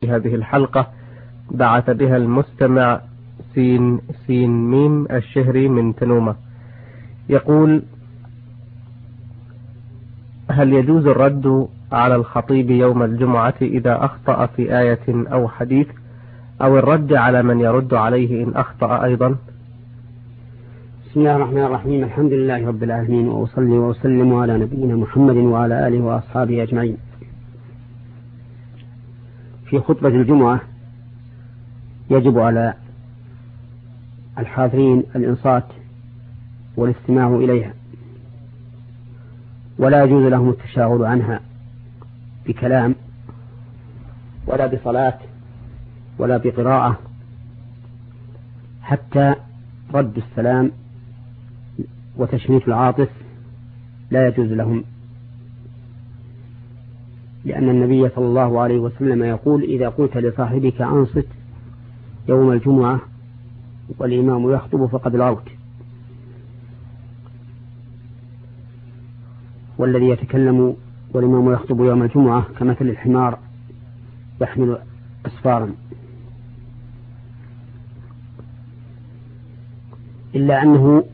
هذه الحلقة بعث بها المستمع سين ميم الشهري من تنومة، يقول: هل يجوز الرد على الخطيب يوم الجمعة إذا أخطأ في آية أو حديث، أو الرد على من يرد عليه إن أخطأ أيضا؟ بسم الله الرحمن الرحيم. الحمد لله رب العالمين، وأصلي وأسلم على نبينا محمد وعلى آله وأصحابه أجمعين. في خطبة الجمعة يجب على الحاضرين الإنصات والاستماع إليها، ولا يجوز لهم التشاغل عنها بكلام ولا بصلاة ولا بقراءة، حتى رد السلام وتشميت العاطف لا يجوز لهم، لأن النبي صلى الله عليه وسلم يقول: إذا قلت لصاحبك أنصت يوم الجمعة والإمام يخطب فقد لغوت. والذي يتكلم والإمام يخطب يوم الجمعة كمثل الحمار يحمل أسفارا. إلا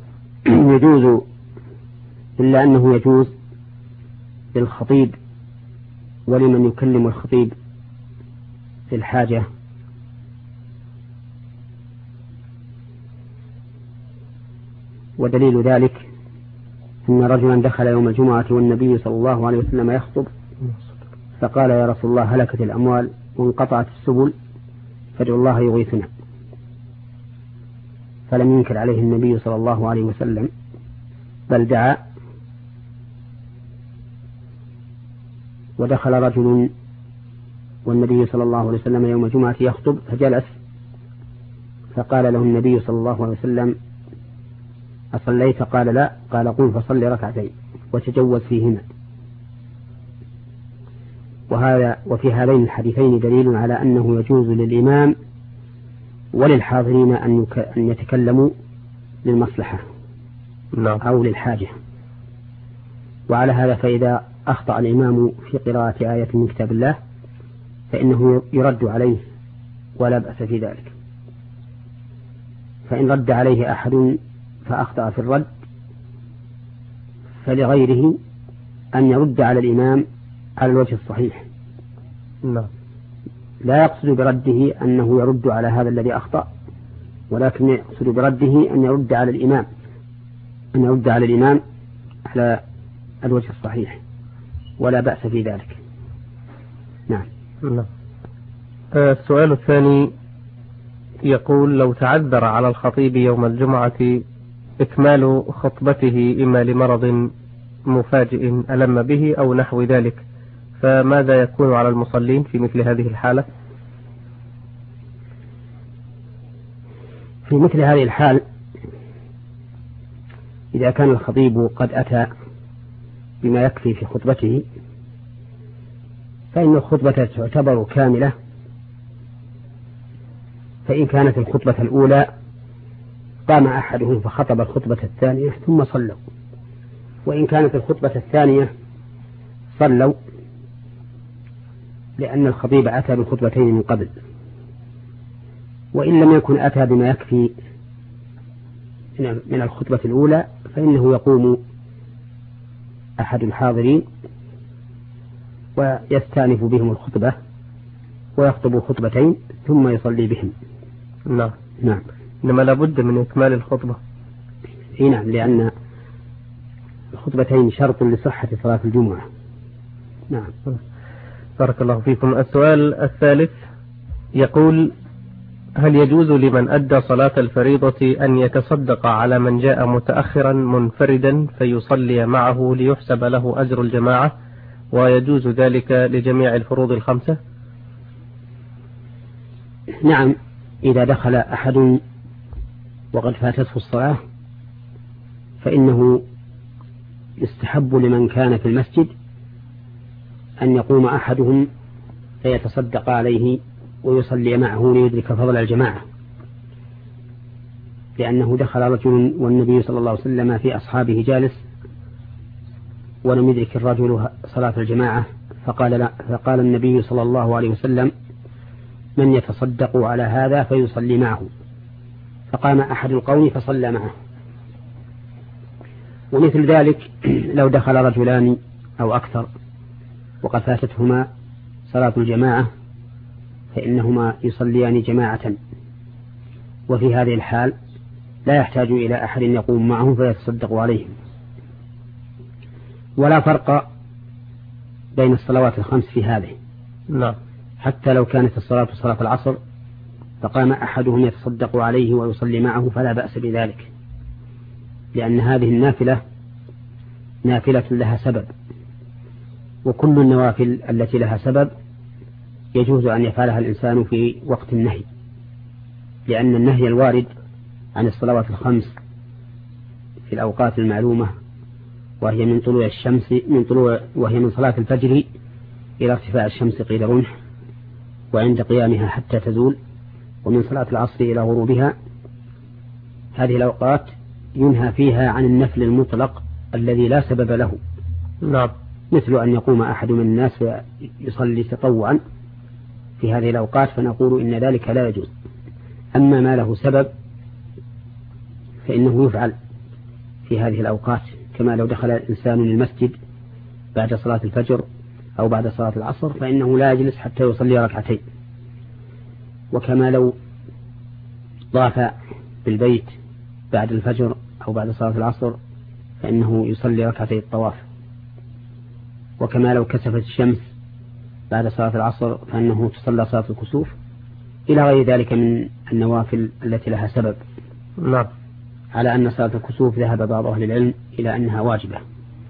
أنه يجوز للخطيب ولمن يكلم الخطيب في الحاجة، ودليل ذلك أن رجلا دخل يوم الجمعة والنبي صلى الله عليه وسلم يخطب، فقال: يا رسول الله، هلكت الأموال وانقطعت السبل فادعوا الله يغيثنا. فلم ينكر عليه النبي صلى الله عليه وسلم، بل دعا. ودخل رجل والنبي صلى الله عليه وسلم يوم الجمعة يخطب فجلس، فقال له النبي صلى الله عليه وسلم: أصليت؟ قال: لا. قال: قم فصل ركعتين وتجوز فيهما. وفي هذين الحديثين دليل على أنه يجوز للإمام وللحاضرين أن يتكلموا للمصلحة أو للحاجة. وعلى هذا فإذا أخطأ الإمام في قراءة آية من كتاب الله فإنه يرد عليه ولا بأس في ذلك. فإن رد عليه أحد فأخطأ في الرد فلغيره أن يرد على الإمام على الوجه الصحيح، لا يقصد برده أنه يرد على هذا الذي أخطأ، ولكن يقصد برده أن يرد على الإمام على الوجه الصحيح، ولا بأس في ذلك. نعم. السؤال الثاني يقول: لو تعذر على الخطيب يوم الجمعة إكمال خطبته إما لمرض مفاجئ ألم به أو نحو ذلك، فماذا يكون على المصلين في مثل هذه الحالة؟ في مثل هذه الحال إذا كان الخطيب قد أتى بما يكفي في خطبته فإن الخطبة تعتبر كاملة. فإن كانت الخطبة الأولى قام أحدهم فخطب الخطبة الثانية ثم صلوا، وإن كانت الخطبة الثانية صلوا، لأن الخطيب أتى بالخطبتين من قبل. وإن لم يكن أتى بما يكفي من الخطبة الأولى فإنه يقوم أحد الحاضرين ويستأنف بهم الخطبة ويخطب خطبتين ثم يصلي بهم. نعم. إنما لابد من إكمال الخطبة. نعم، لأن الخطبتين شرط لصحة صلاة الجمعة. نعم. بارك الله فيكم. السؤال الثالث يقول: هل يجوز لمن أدى صلاة الفريضة أن يتصدق على من جاء متأخرا منفردا فيصلي معه ليحسب له أجر الجماعة، ويجوز ذلك لجميع الفروض الخمسة؟ نعم، إذا دخل أحد وقد فاتته الصلاة فإنه يستحب لمن كان في المسجد أن يقوم أحدهم فيتصدق عليه ويصلي معه ليدرك فضل الجماعة، لأنه دخل رجل والنبي صلى الله عليه وسلم في أصحابه جالس ولم يدرك الرجل صلاة الجماعة، فقال النبي صلى الله عليه وسلم: من يتصدق على هذا فيصلي معه، فقام أحد القوم فصلى معه. ومثل ذلك لو دخل رجلان أو أكثر وقد فاتتهما صلاة الجماعة فإنهما يصليان جماعة، وفي هذه الحال لا يحتاج إلى أحد يقوم معهم فيتصدق عليهم. ولا فرق بين الصلوات الخمس في هذه، نعم. حتى لو كانت الصلاة صلاة العصر فقام أحدهم يتصدق عليه ويصلي معه فلا بأس بذلك، لأن هذه النافلة نافلة لها سبب، وكل النوافل التي لها سبب يجوز أن يفعلها الإنسان في وقت النهي، لأن النهي الوارد عن الصلوات الخمس في الأوقات المعلومة وهي من طلوع الشمس وهي من صلاة الفجر إلى ارتفاع الشمس قيد رمح، وعند قيامها حتى تزول، ومن صلاة العصر إلى غروبها. هذه الأوقات ينهى فيها عن النفل المطلق الذي لا سبب له، نعم. مثل أن يقوم أحد من الناس ويصلي تطوعا في هذه الأوقات فنقول إن ذلك لا يجوز. أما ما له سبب فإنه يفعل في هذه الأوقات، كما لو دخل الإنسان المسجد بعد صلاة الفجر أو بعد صلاة العصر فإنه لا يجلس حتى يصلي ركعتين، وكما لو طاف بالبيت بعد الفجر أو بعد صلاة العصر فإنه يصلي ركعتي الطواف، وكما لو كسفت الشمس بعد صلاة العصر فإنه تصلى صلاة الكسوف، إلى غير ذلك من النوافل التي لها سبب. نعم. على أن صلاة الكسوف ذهب بعض أهل العلم إلى أنها واجبة.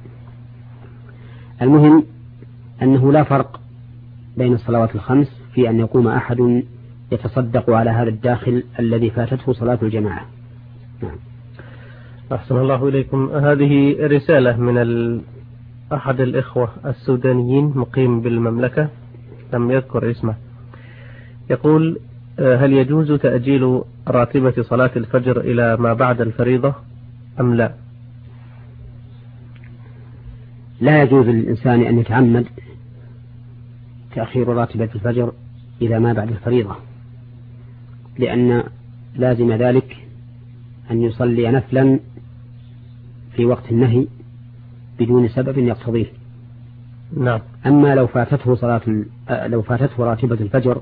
المهم أنه لا فرق بين الصلوات الخمس في أن يقوم أحد يتصدق على هذا الداخل الذي فاتته صلاة الجماعة. نعم. أحسن الله إليكم. هذه رسالة من أحد الإخوة السودانيين مقيم بالمملكة، لم يذكر اسمه، يقول: هل يجوز تأجيل راتبة صلاة الفجر إلى ما بعد الفريضة أم لا؟ لا يجوز للإنسان أن يتعمد تأخير راتبة الفجر إلى ما بعد الفريضة، لأن لازم ذلك أن يصلي نفلا في وقت النهي بدون سبب يقتضيه. نعم. أما لو فاتته راتبة الفجر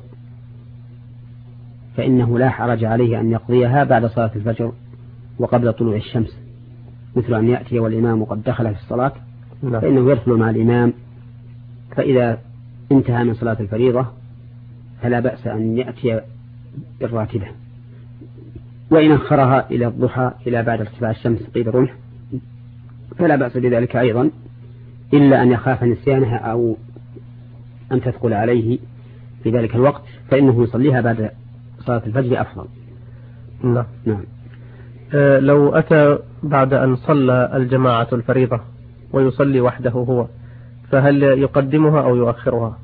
فإنه لا حرج عليه أن يقضيها بعد صلاة الفجر وقبل طلوع الشمس، مثل أن يأتي والإمام قد دخل في الصلاة فإنه يدخل مع الإمام، فإذا انتهى من صلاة الفريضة فلا بأس أن يأتي بالراتبة، وإن أخرها إلى الضحى إلى بعد ارتفاع الشمس قيد الرمح فلا بأس بذلك أيضا، إلا أن يخاف نسيانها أو أن تثقل عليه في ذلك الوقت فإنه يصليها بعد صلاة الفجر أفضل. نعم. نعم. لو أتى بعد أن صلى الجماعة الفريضة ويصلي وحده هو، فهل يقدمها أو يؤخرها؟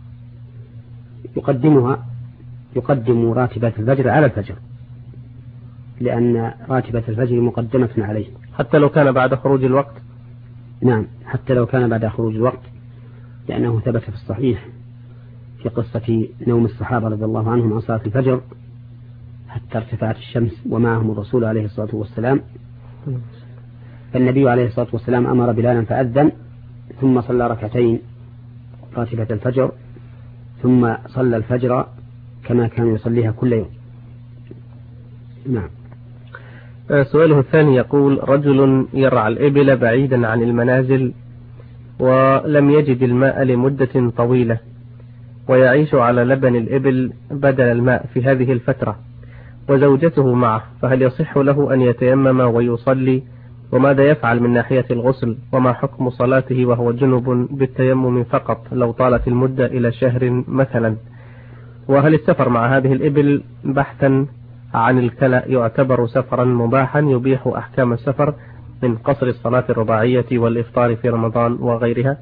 يقدم راتبة الفجر على الفجر، لأن راتبة الفجر مقدمة عليه حتى لو كان بعد خروج الوقت. نعم، حتى لو كان بعد خروج الوقت، لأنه ثبت في الصحيح في قصة نوم الصحابة رضي الله عنهم عن صلاة الفجر حتى ارتفعت الشمس ومعهم الرسول عليه الصلاة والسلام، فالنبي عليه الصلاة والسلام أمر بلالا فأذن ثم صلى ركعتين راتبة الفجر ثم صلى الفجر كما كان يصليها كل يوم. نعم. سؤاله الثاني يقول: رجل يرعى الإبل بعيدا عن المنازل ولم يجد الماء لمدة طويلة ويعيش على لبن الإبل بدل الماء في هذه الفترة وزوجته معه، فهل يصح له أن يتيمم ويصلي؟ وماذا يفعل من ناحية الغسل؟ وما حكم صلاته وهو جنب بالتيمم فقط لو طالت المدة إلى شهر مثلا؟ وهل السفر مع هذه الإبل بحثا عن الكلأ يعتبر سفرا مباحا يبيح أحكام السفر من قصر الصلاة الرباعية والإفطار في رمضان وغيرها؟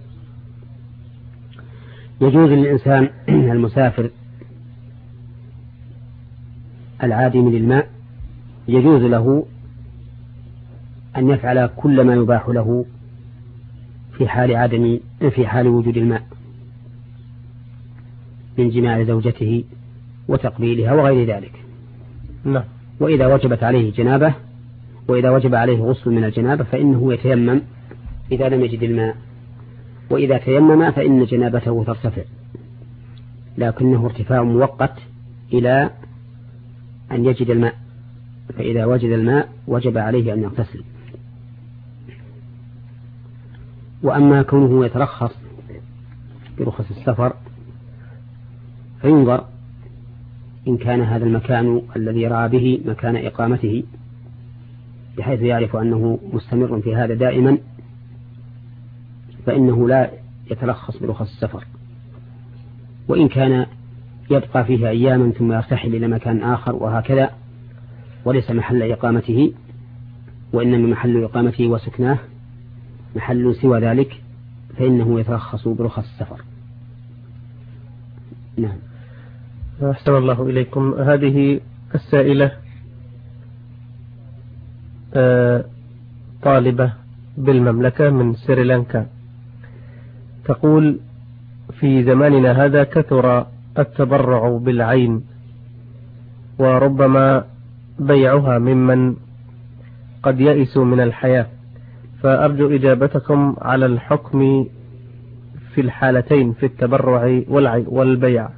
يجوز للإنسان المسافر العادم للماء يجوز له أن يفعل كل ما يباح له في حال وجود الماء من جماع زوجته وتقبيلها وغير ذلك. نعم. وإذا وجبت عليه جنابة، وإذا وجب عليه غسل من الجنابة فإنه يتيمم إذا لم يجد الماء، وإذا تيمم فإن جنابته ترتفع، لكنه ارتفاع مؤقت إلى أن يجد الماء، فإذا وجد الماء وجب عليه أن يغتسل. وأما كونه يترخص برخص السفر فينظر إن كان هذا المكان الذي رأى به مكان إقامته بحيث يعرف أنه مستمر في هذا دائما فإنه لا يترخص برخص السفر. وإن كان يبقى فيه أياما ثم يرتحل إلى مكان آخر وهكذا وليس محل إقامته، وإنما محل إقامته وسكناه محل سوى ذلك، فإنه يترخص برخص السفر. نعم. أحسن الله إليكم. هذه السائلة طالبة بالمملكة من سريلانكا، تقول: في زماننا هذا كثر التبرع بالعين وربما بيعها ممن قد يئسوا من الحياة، فأرجو إجابتكم على الحكم في الحالتين في التبرع والبيع.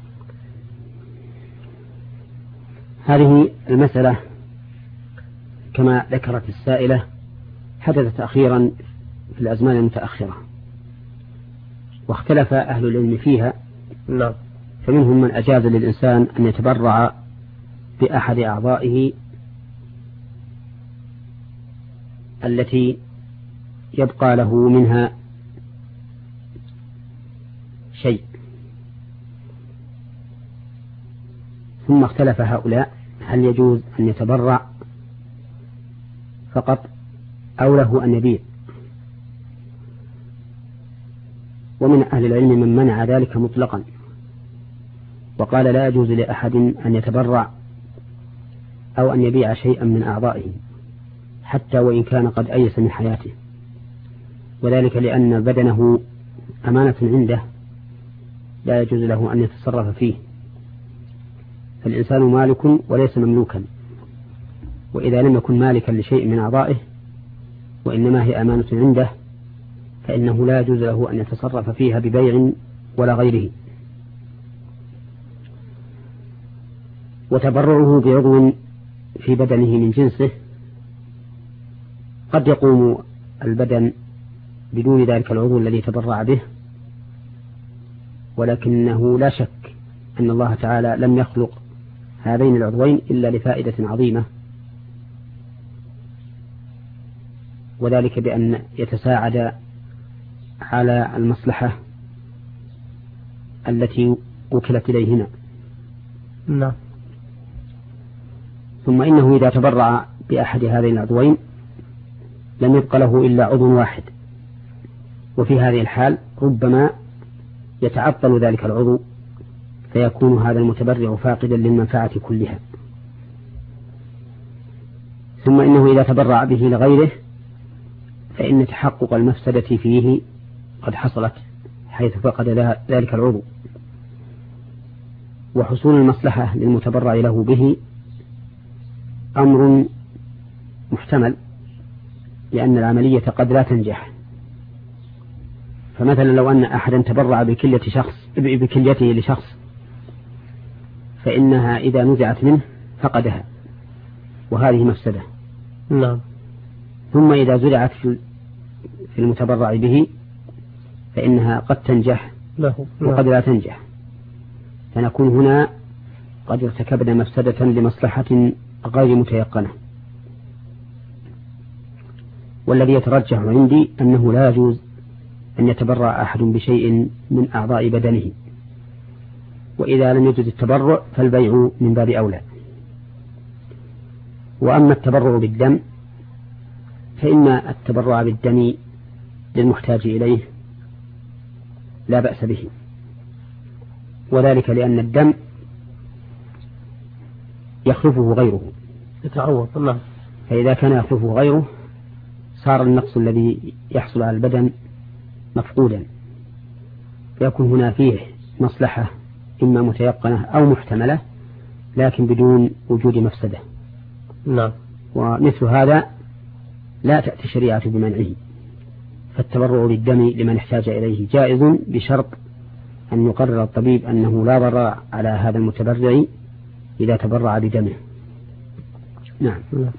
هذه المسألة كما ذكرت السائلة حدثت أخيرا في الأزمان المتأخرة، واختلف أهل العلم فيها. نعم. فمنهم من أجاز للإنسان أن يتبرع بأحد أعضائه التي يبقى له منها شيء، ثم اختلف هؤلاء هل يجوز أن يتبرع فقط أو له أن يبيع. ومن أهل العلم من منع ذلك مطلقا وقال لا يجوز لأحد أن يتبرع أو أن يبيع شيئا من أعضائه حتى وإن كان قد أيس من حياته، وذلك لأن بدنه أمانة عنده لا يجوز له أن يتصرف فيه، فالإنسان مالك وليس مملوكا، وإذا لم يكن مالكا لشيء من أعضائه وإنما هي أمانة عنده فإنه لا يجوز له أن يتصرف فيها ببيع ولا غيره. وتبرعه بعضو في بدنه من جنسه قد يقوم البدن بدون ذلك العضو الذي تبرع به، ولكنه لا شك أن الله تعالى لم يخلق هذين العضوين إلا لفائدة عظيمة، وذلك بأن يتساعد على المصلحة التي وكلت إليهما. نعم. ثم إنه إذا تبرع بأحد هذين العضوين لم يبق له إلا عضو واحد، وفي هذه الحال ربما يتعطل ذلك العضو فيكون هذا المتبرع فاقدا للمنفعة كلها. ثم إنه إذا تبرع به لغيره فإن تحقق المفسدة فيه قد حصلت حيث فقد ذلك العضو، وحصول المصلحة للمتبرع له به أمر محتمل، لأن العملية قد لا تنجح. فمثلا لو أن أحدا تبرع بكليته لشخص فإنها إذا نزعت منه فقدها، وهذه مفسدة. نعم. ثم إذا زرعت في المتبرع به فإنها قد تنجح وقد لا تنجح، فنكون هنا قد ارتكبنا مفسدة لمصلحة غير متيقنة. والذي يترجح عندي أنه لا يجوز أن يتبرع أحد بشيء من أعضاء بدنه، وإذا لم يجوز التبرع فالبيع من باب أولى. وأما التبرع بالدم فإن التبرع بالدم للمحتاج إليه لا بأس به، وذلك لأن الدم يخلفه غيره يتعوض. نعم. فإذا كان يخلفه غيره صار النقص الذي يحصل على البدن مفقودا، فيكون هنا فيه مصلحة إما متيقنة أو محتملة لكن بدون وجود مفسدة. نعم. ومثل هذا لا تأتي الشريعة بمنعه، فالتبرع بالدم لمن احتاج إليه جائز بشرط أن يقرر الطبيب أنه لا ضرر على هذا المتبرع إذا تبرع بدمه. نعم.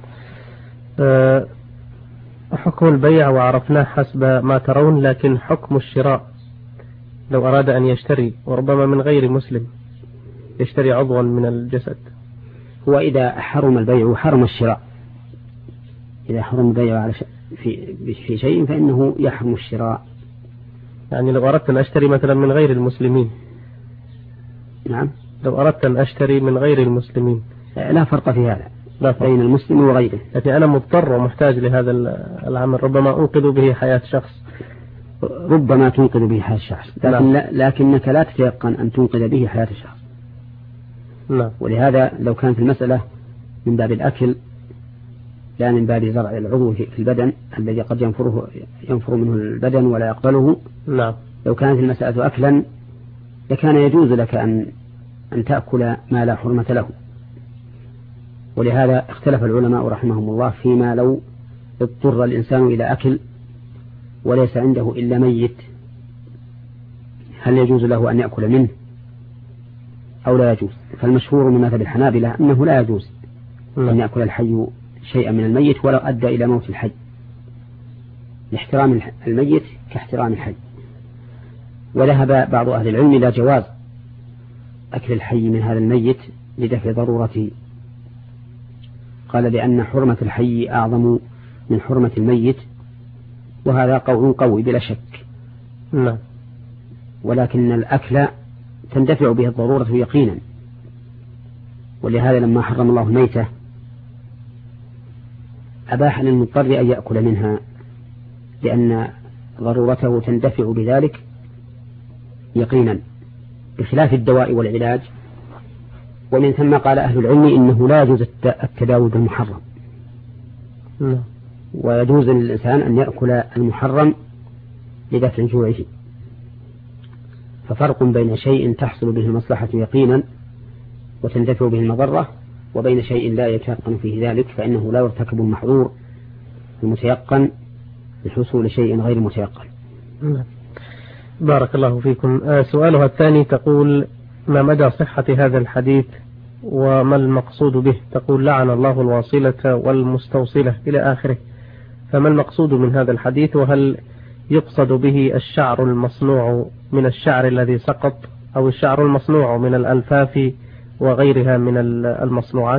حكم البيع وعرفناه حسب ما ترون، لكن حكم الشراء لو أراد أن يشتري وربما من غير مسلم يشتري عضوا من الجسد. هو إذا حرم البيع حرم الشراء. إذا حرم البيع على في شيء فإنه يحرم الشراء. يعني لو أردت أن أشتري مثلا من غير المسلمين. نعم. لو أردت أن أشتري من غير المسلمين لا فرق في هذا فرق بين المسلم وغيره. يعني أنا مضطر ومحتاج لهذا العمل، ربما أنقذ به حياة شخص. ربما تنقذ به حياة شخص، لكنك لا تتيقن أن تنقذ به حياة شخص. نعم. ولهذا لو كانت المسألة من باب الأكل لا من باب زرع العضو في البدن الذي قد ينفر منه البدن ولا يقبله. نعم. لو كانت المسألة أكلا لكان يجوز لك أن تأكل ما لا حرمة له. ولهذا اختلف العلماء رحمهم الله فيما لو اضطر الإنسان إلى أكل وليس عنده إلا ميت، هل يجوز له أن يأكل منه أو لا يجوز؟ فالمشهور من مذهب الحنابلة أنه لا يجوز أن يأكل الحي شيئا من الميت ولو أدى إلى موت الحي، لاحترام الميت كاحترام الحي. وذهب بعض أهل العلم إلى جواز أكل الحي من هذا الميت لدفع ضرورته، قال لأن حرمة الحي أعظم من حرمة الميت، وهذا قول قوي بلا شك. نعم. ولكن الأكل تندفع به الضرورة يقينا، ولهذا لما حرم الله الميتة أباح للمضطر أن يأكل منها لأن ضرورته تندفع بذلك يقينا، بخلاف الدواء والعلاج. ومن ثم قال أهل العلم إنه لا يجوز التداوي بالمحرم، ويجوز للإنسان أن يأكل المحرم لدفع جوعه. ففرق بين شيء تحصل به المصلحة يقينا وتندفع به المضرة، وبين شيء لا يتيقن فيه ذلك فإنه لا يرتكب المحظور المتيقن لحصول شيء غير متيقن. بارك الله فيكم. سؤالها الثاني تقول: ما مدى صحة هذا الحديث وما المقصود به؟ تقول: لعن الله الواصلة والمستوصلة إلى آخره، فما المقصود من هذا الحديث؟ وهل يقصد به الشعر المصنوع من الشعر الذي سقط أو الشعر المصنوع من الألفاف وغيرها من المصنوعات؟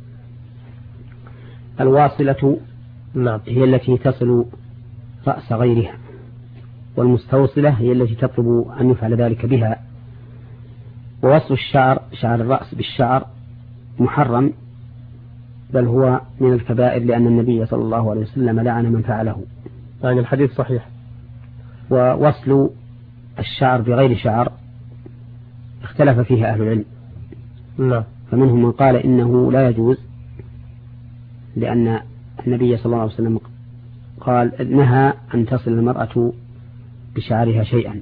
الواصلة نعم هي التي تصل رأس غيرها، والمستوصلة هي التي تطلب أن يفعل ذلك بها. ووصل الشعر شعر الرأس بالشعر محرم، بل هو من الكبائر، لأن النبي صلى الله عليه وسلم لعن من فعله. يعني الحديث صحيح. ووصل الشعر بغير شعر اختلف فيه أهل العلم. نعم. فمنهم من قال إنه لا يجوز، لأن النبي صلى الله عليه وسلم قال نهى أن تصل المرأة بشعرها شيئا،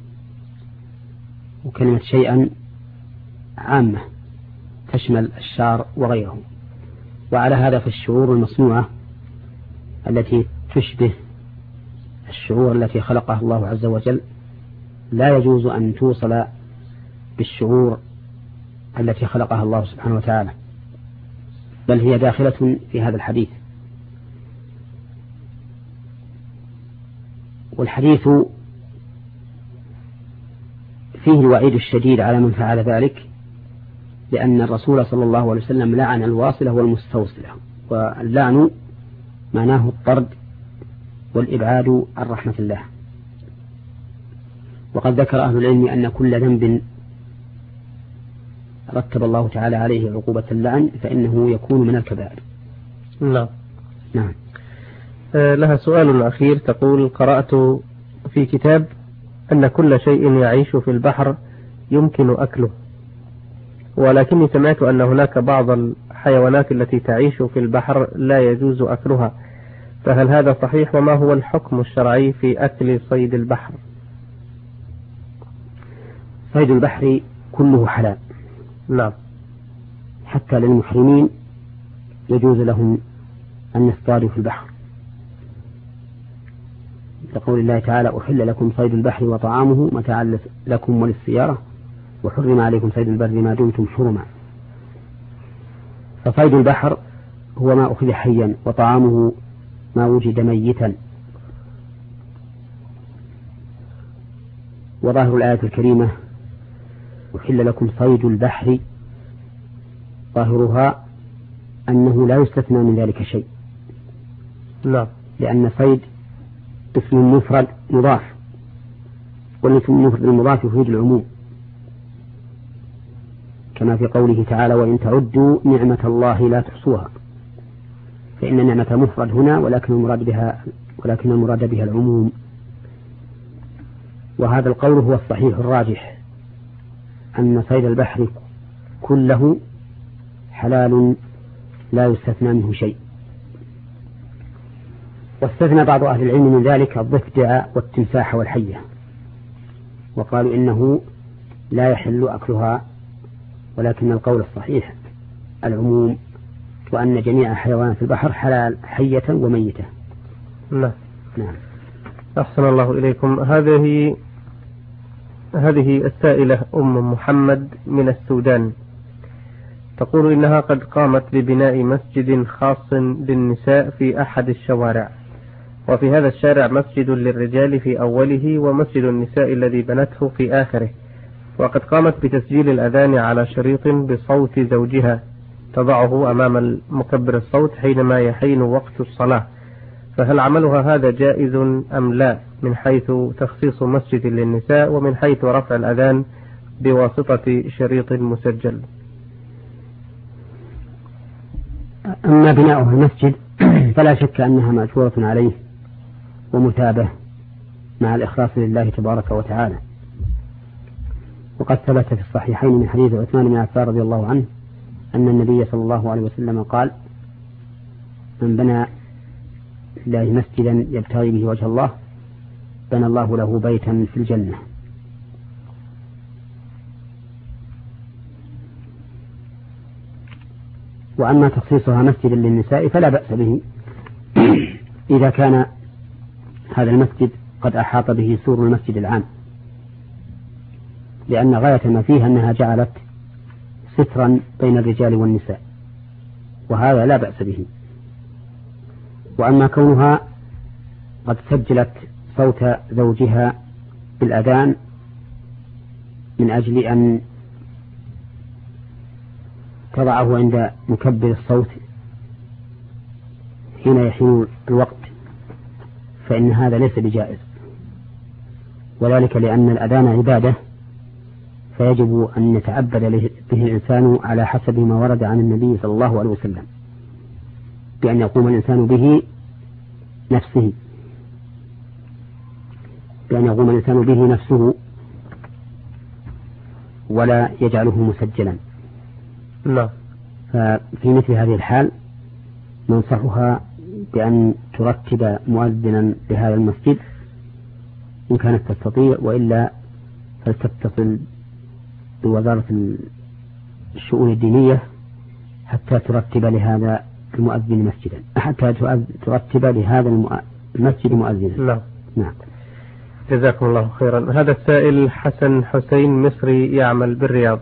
وكلمة شيئا عامة تشمل الشعر وغيره. وعلى هذا فالشعور المصنوعة التي تشبه الشعور التي خلقها الله عز وجل لا يجوز أن توصل بالشعور التي خلقها الله سبحانه وتعالى، بل هي داخلة في هذا الحديث. والحديث فيه الوعيد الشديد على من فعل ذلك، لأن الرسول صلى الله عليه وسلم لعن الواصلة والمستوصلة، واللعن معناه الطرد والإبعاد عن رحمة الله. وقد ذكر أهل العلم أن كل ذنب رتب الله تعالى عليه عقوبة اللعن فإنه يكون من الكبائر. نعم. نعم. لها سؤال أخير، تقول: قرأت في كتاب أن كل شيء يعيش في البحر يمكن أكله، ولكني سمعت أن هناك بعض الحيوانات التي تعيش في البحر لا يجوز أكلها، فهل هذا صحيح؟ وما هو الحكم الشرعي في أكل صيد البحر؟ صيد البحر كله حلال. نعم. حتى للمحرمين يجوز لهم أن يصطادوا في البحر، لقول الله تعالى: أحل لكم صيد البحر وطعامه متاعا لكم وللسيارة وحرم عليكم صيد البر ما دمتم حرما. فصيد البحر هو ما أخذ حيا، وطعامه ما وجد ميتا. وظاهر الآية الكريمة: أحل لكم صيد البحر، ظاهرها أنه لا يستثنى من ذلك شيء. لا. لأن صيد اسم مفرد مضاف، والاسم المفرد المضاف يفيد العموم، كما في قوله تعالى: وإن تعدوا نعمة الله لا تحصوها. فإن نعمة مفرد هنا، ولكن المراد بها العموم. وهذا القول هو الصحيح الراجح، أن صيد البحر كله حلال لا يستثنى منه شيء. واستثنى بعض أهل العلم من ذلك الضفدع والتمساح والحية، وقالوا إنه لا يحل أكلها، ولكن القول الصحيح العموم، وأن جميع حيوانات البحر حلال حية وميتة. نعم. نعم. أحسن الله إليكم. هذه السائلة أم محمد من السودان تقول إنها قد قامت ببناء مسجد خاص للنساء في أحد الشوارع، وفي هذا الشارع مسجد للرجال في أوله ومسجد النساء الذي بنته في آخره، وقد قامت بتسجيل الأذان على شريط بصوت زوجها تضعه أمام مكبر الصوت حينما يحين وقت الصلاة، فهل عملها هذا جائز أم لا، من حيث تخصيص مسجد للنساء ومن حيث رفع الأذان بواسطة شريط مسجل؟ أما بناؤها المسجد فلا شك أنها مأجورة عليه ومتابة مع الإخلاص لله تبارك وتعالى. وقد ثبت في الصحيحين من حديث عثمان بن عفان رضي الله عنه أن النبي صلى الله عليه وسلم قال: من بنى لله مسجدا يبتغي به وجه الله بنى الله له بيتا في الجنة. وأما تخصيصها مسجدا للنساء فلا بأس به إذا كان هذا المسجد قد أحاط به سور المسجد العام، لأن غاية ما فيها أنها جعلت سترا بين الرجال والنساء، وهذا لا بأس به. وأما كونها قد سجلت صوت زوجها بالأذان من أجل أن تضعه عند مكبر الصوت حين يحين الوقت، فإن هذا ليس بجائز، وذلك لأن الأذان عبادة، فيجب أن يتعبد به الإنسان على حسب ما ورد عن النبي صلى الله عليه وسلم، بأن يقوم الإنسان به نفسه ولا يجعله مسجلا. لا. ففي مثل هذه الحال ننصحها بأن ترتب مؤذنا لهذا المسجد إن كانت تستطيع، وإلا فلتتصل بوزارة الشؤون الدينية حتى ترتب لهذا المؤذن مسجدا، حتى ترتب لهذا المسجد مؤذنا. لا. نعم. جزاكم الله خيرا. هذا السائل حسن حسين مصري يعمل بالرياض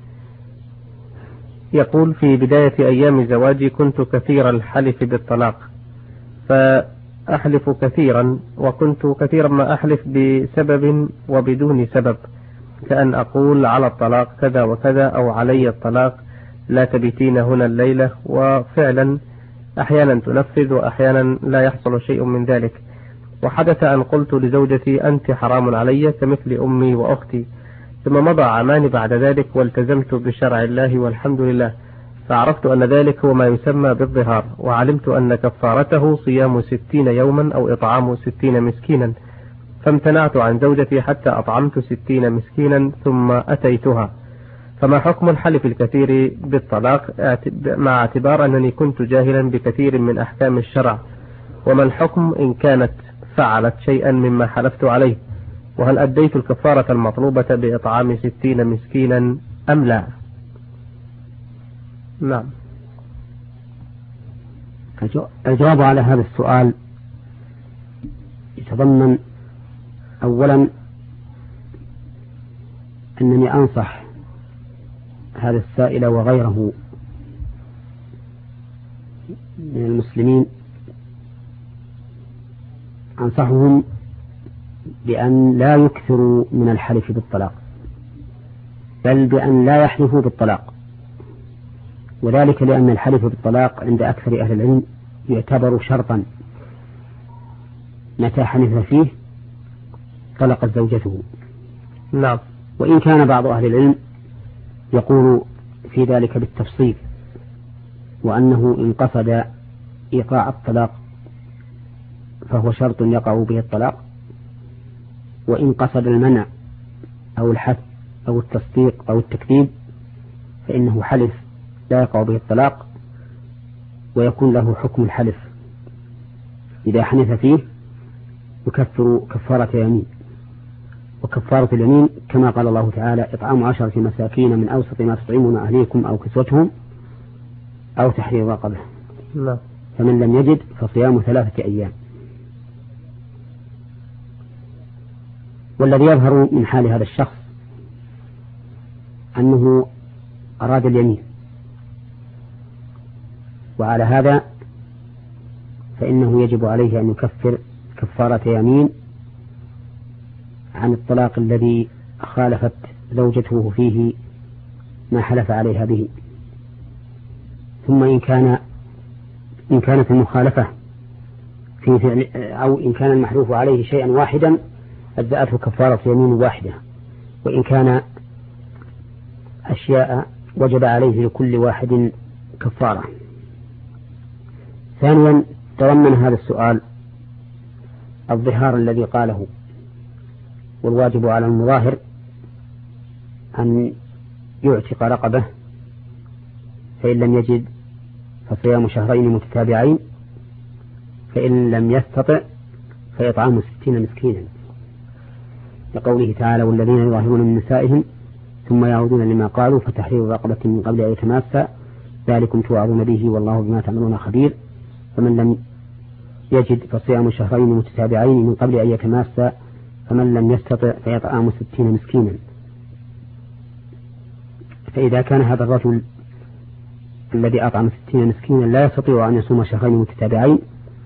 يقول: في بداية أيام زواجي كنت كثير الحلف بالطلاق، فأحلف كثيرا، وكنت كثيرا ما أحلف بسبب وبدون سبب، كأن أقول على الطلاق كذا وكذا، أو علي الطلاق لا تبيتين هنا الليلة، وفعلا أحيانا تنفذ وأحيانا لا يحصل شيء من ذلك. وحدث أن قلت لزوجتي: أنت حرام علي كمثل أمي وأختي. ثم مضى عامان بعد ذلك والتزمت بشرع الله والحمد لله، فعرفت أن ذلك هو ما يسمى بالظهار، وعلمت أن كفارته صيام 60 يوما أو إطعام 60 مسكينا، فامتنعت عن زوجتي حتى أطعمت 60 مسكينا ثم أتيتها. فما حكم الحلف الكثير بالطلاق مع اعتبار أنني كنت جاهلا بكثير من أحكام الشرع؟ وما الحكم إن كانت فعلت شيئا مما حلفت عليه؟ وهل أديت الكفارة المطلوبة بإطعام 60 مسكينا أم لا؟ نعم. الجواب على هذا السؤال يتضمن أولا أنني أنصح هذا السائل وغيره من المسلمين، أنصحهم بأن لا يكثروا من الحلف بالطلاق، بل بأن لا يحلفوا بالطلاق، وذلك لأن الحلف بالطلاق عند أكثر أهل العلم يعتبر شرطا متى حنث فيه طلقت زوجته. نعم. وإن كان بعض أهل العلم يقول في ذلك بالتفصيل، وأنه إن قصد إيقاع الطلاق فهو شرط يقع به الطلاق، وإن قصد المنع أو الحث أو التصديق أو التكذيب فإنه حلف لا يقع به الطلاق، ويكون له حكم الحلف إذا حنث فيه يكفر كفارة يمين. وكفارة اليمين كما قال الله تعالى: إطعام 10 مساكين من أوسط ما تطعمون أهليكم أو كسوتهم أو تحرير رقبة. فمن لم يجد فصيام 3 أيام. والذي يظهر من حال هذا الشخص أنه أراد اليمين، وعلى هذا فإنه يجب عليه أن يكفر كفارة يمين عن الطلاق الذي خالفت زوجته فيه ما حلف عليها به. ثم إن كانت المخالفة في فعل أو إن كان المحلوف عليه شيئا واحدا أجزأته كفارة يمين واحدة، وإن كان أشياء وجب عليه لكل واحد كفارة. ثانيا، تضمن هذا السؤال الظهار الذي قاله، والواجب على المظاهر أن يعتق رقبة، فإن لم يجد فصيام 2 شهرين متتابعين، فإن لم يستطع فإطعام 60 مسكينا، لقوله تعالى: والذين يظاهرون من نسائهم ثم يعودون لما قالوا فتحرير رقبة من قبل أن يتماسا ذلكم توعظون به والله بما تعملون خبير. فمن لم يجد فصيام 2 شهرين متتابعين من قبل أن يتماسا، فمن لم يستطع فيطعام 60 مسكينا. فإذا كان هذا الرجل الذي أطعم 60 مسكينا لا يستطيع أن يصوم 2 شهرين متتابعين،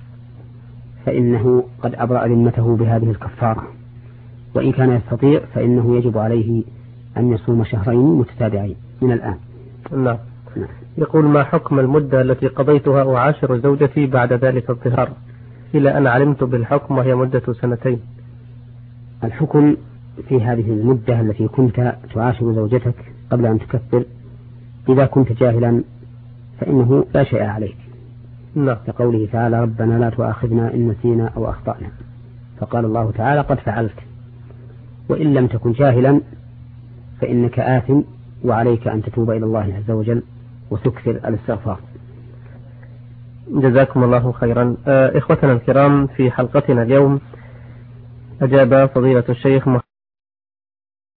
فإنه قد أبرأ ذمته بهذه الكفارة. وإن كان يستطيع فإنه يجب عليه أن يصوم 2 شهرين متتابعين من الآن. نعم. يقول: ما حكم المدة التي قضيتها أعاشر زوجتي بعد ذلك الظهار إلى أن علمت بالحكم وهي مدة 2 سنين؟ الحكم في هذه المدة التي كنت تعاشر زوجتك قبل أن تكفر، إذا كنت جاهلا فإنه لا شيء عليك، لقوله تعالى: ربنا لا تؤاخذنا إن نسينا أو أخطأنا، فقال الله تعالى: قد فعلت. وإن لم تكن جاهلا فإنك آثم، وعليك أن تتوب إلى الله عز وجل وتكثر الاستغفار. جزاكم الله خيرا. إخوتنا الكرام، في حلقتنا اليوم أجاب فضيلة الشيخ